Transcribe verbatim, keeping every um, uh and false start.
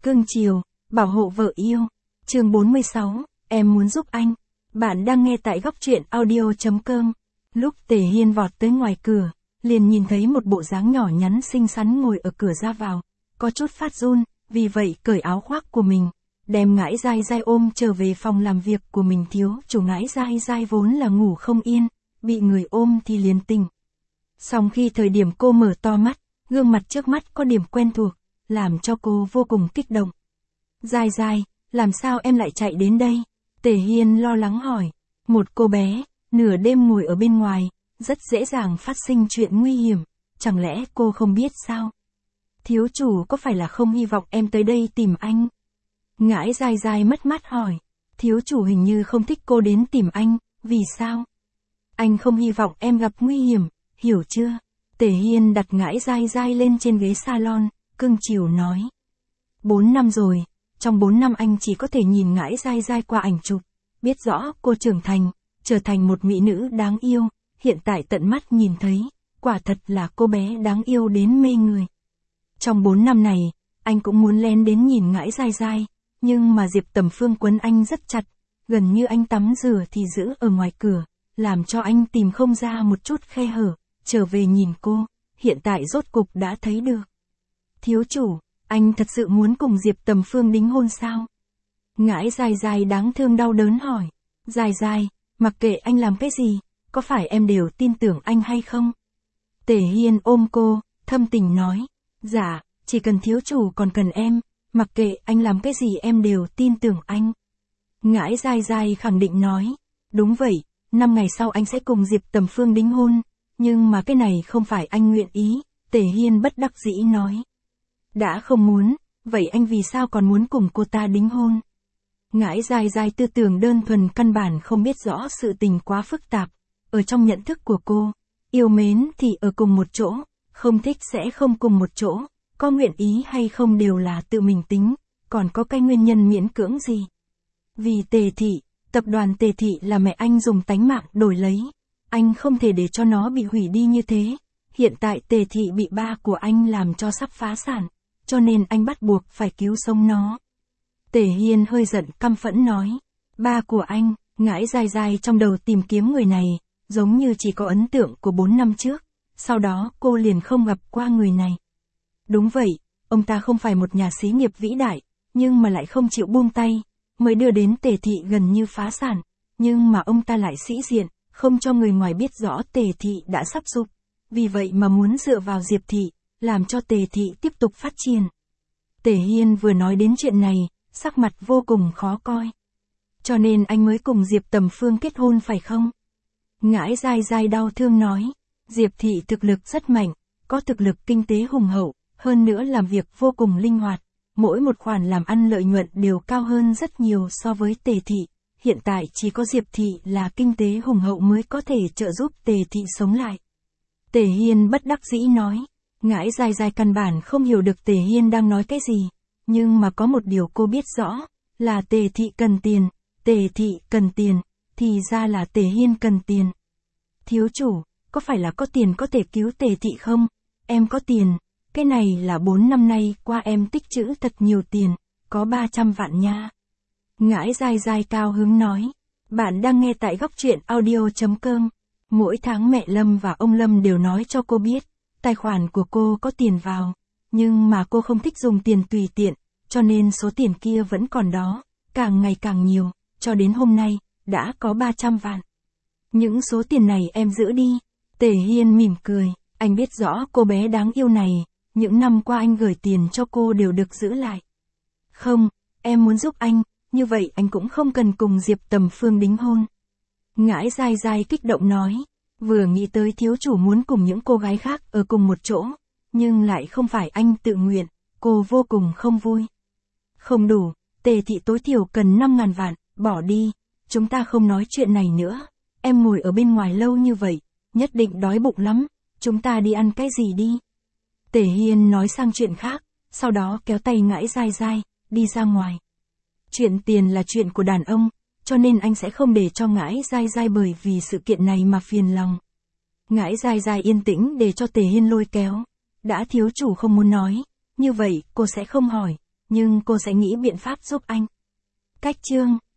cưng chiều, bảo hộ vợ yêu. Chương bốn mươi sáu, em muốn giúp anh. Bạn đang nghe tại góc truyện audio chấm com. Lúc Tề Hiên vọt tới ngoài cửa, liền nhìn thấy một bộ dáng nhỏ nhắn xinh xắn ngồi ở cửa ra vào, có chút phát run, vì vậy cởi áo khoác của mình, đem Ngãi Dai Dai ôm trở về phòng làm việc của mình. Thiếu chủ Ngãi Dai Dai vốn là ngủ không yên, bị người ôm thì liền tỉnh. Song khi thời điểm cô mở to mắt, gương mặt trước mắt có điểm quen thuộc, làm cho cô vô cùng kích động. Dai Dai, làm sao em lại chạy đến đây? Tề Hiên lo lắng hỏi. Một cô bé, nửa đêm ngồi ở bên ngoài, rất dễ dàng phát sinh chuyện nguy hiểm, chẳng lẽ cô không biết sao? Thiếu chủ có phải là không hy vọng em tới đây tìm anh? Ngãi Dai Dai mất mát hỏi. Thiếu chủ hình như không thích cô đến tìm anh, vì sao? Anh không hy vọng em gặp nguy hiểm, hiểu chưa? Tề Hiên đặt Ngãi Dai Dai lên trên ghế salon, cưng chiều nói. Bốn năm rồi, trong bốn năm anh chỉ có thể nhìn Ngãi Dai Dai qua ảnh chụp, biết rõ cô trưởng thành, trở thành một mỹ nữ đáng yêu, hiện tại tận mắt nhìn thấy, quả thật là cô bé đáng yêu đến mê người. Trong bốn năm này, anh cũng muốn len đến nhìn Ngãi Dai Dai, nhưng mà Diệp Tầm Phương quấn anh rất chặt, gần như anh tắm rửa thì giữ ở ngoài cửa, làm cho anh tìm không ra một chút khe hở, trở về nhìn cô, hiện tại rốt cục đã thấy được. Thiếu chủ, anh thật sự muốn cùng Diệp Tầm Phương đính hôn sao? Ngãi Dai Dai đáng thương đau đớn hỏi. Dai Dai, mặc kệ anh làm cái gì, có phải em đều tin tưởng anh hay không? Tề Hiên ôm cô, thâm tình nói. Dạ, chỉ cần thiếu chủ còn cần em, mặc kệ anh làm cái gì em đều tin tưởng anh. Ngãi Dai Dai khẳng định nói. Đúng vậy, năm ngày sau anh sẽ cùng Diệp Tầm Phương đính hôn, nhưng mà cái này không phải anh nguyện ý, Tề Hiên bất đắc dĩ nói. Đã không muốn, vậy anh vì sao còn muốn cùng cô ta đính hôn? Ngãi Dai Dai tư tưởng đơn thuần căn bản không biết rõ sự tình quá phức tạp, ở trong nhận thức của cô, yêu mến thì ở cùng một chỗ, không thích sẽ không cùng một chỗ, có nguyện ý hay không đều là tự mình tính, còn có cái nguyên nhân miễn cưỡng gì? Vì Tề Thị, tập đoàn Tề Thị là mẹ anh dùng tánh mạng đổi lấy, anh không thể để cho nó bị hủy đi như thế, hiện tại Tề Thị bị ba của anh làm cho sắp phá sản, cho nên anh bắt buộc phải cứu sống nó. Tề Hiên hơi giận căm phẫn nói. Ba của anh, Ngãi Dai Dai trong đầu tìm kiếm người này, giống như chỉ có ấn tượng của bốn năm trước, sau đó cô liền không gặp qua người này. Đúng vậy, ông ta không phải một nhà xí nghiệp vĩ đại, nhưng mà lại không chịu buông tay, mới đưa đến Tề Thị gần như phá sản, nhưng mà ông ta lại sĩ diện, không cho người ngoài biết rõ Tề Thị đã sắp sụp, vì vậy mà muốn dựa vào Diệp Thị, làm cho Tề Thị tiếp tục phát triển. Tề Hiên vừa nói đến chuyện này, sắc mặt vô cùng khó coi. Cho nên anh mới cùng Diệp Tầm Phương kết hôn phải không? Ngãi Dai Dai đau thương nói. Diệp Thị thực lực rất mạnh, có thực lực kinh tế hùng hậu, hơn nữa làm việc vô cùng linh hoạt, mỗi một khoản làm ăn lợi nhuận đều cao hơn rất nhiều so với Tề Thị. Hiện tại chỉ có Diệp Thị là kinh tế hùng hậu mới có thể trợ giúp Tề Thị sống lại. Tề Hiên bất đắc dĩ nói. Ngãi Dai Dai căn bản không hiểu được Tề Hiên đang nói cái gì, nhưng mà có một điều cô biết rõ, là Tề Thị cần tiền, Tề Thị cần tiền, thì ra là Tề Hiên cần tiền. Thiếu chủ, có phải là có tiền có thể cứu Tề Thị không? Em có tiền, cái này là bốn năm nay qua em tích trữ thật nhiều tiền, có ba trăm vạn nha. Ngãi Dai Dai cao hứng nói. Bạn đang nghe tại góc truyện audio chấm com. Mỗi tháng mẹ Lâm và ông Lâm đều nói cho cô biết, tài khoản của cô có tiền vào, nhưng mà cô không thích dùng tiền tùy tiện, cho nên số tiền kia vẫn còn đó, càng ngày càng nhiều, cho đến hôm nay, đã có ba trăm vạn. Những số tiền này em giữ đi. Tề Hiên mỉm cười, anh biết rõ cô bé đáng yêu này, những năm qua anh gửi tiền cho cô đều được giữ lại. Không, em muốn giúp anh, như vậy anh cũng không cần cùng Diệp Tầm Phương đính hôn. Ngãi Dai Dai kích động nói. Vừa nghĩ tới thiếu chủ muốn cùng những cô gái khác ở cùng một chỗ, nhưng lại không phải anh tự nguyện, cô vô cùng không vui. Không đủ, Tề Thị tối thiểu cần năm ngàn vạn, bỏ đi, chúng ta không nói chuyện này nữa, em ngồi ở bên ngoài lâu như vậy, nhất định đói bụng lắm, chúng ta đi ăn cái gì đi. Tề Hiên nói sang chuyện khác, sau đó kéo tay Ngãi Dai Dai, đi ra ngoài. Chuyện tiền là chuyện của đàn ông, cho nên anh sẽ không để cho Ngãi Dai Dai bởi vì sự kiện này mà phiền lòng. Ngãi Dai Dai yên tĩnh để cho Tề Hiên lôi kéo. Đã thiếu chủ không muốn nói, như vậy cô sẽ không hỏi, Nhưng cô sẽ nghĩ biện pháp giúp anh. Cách chương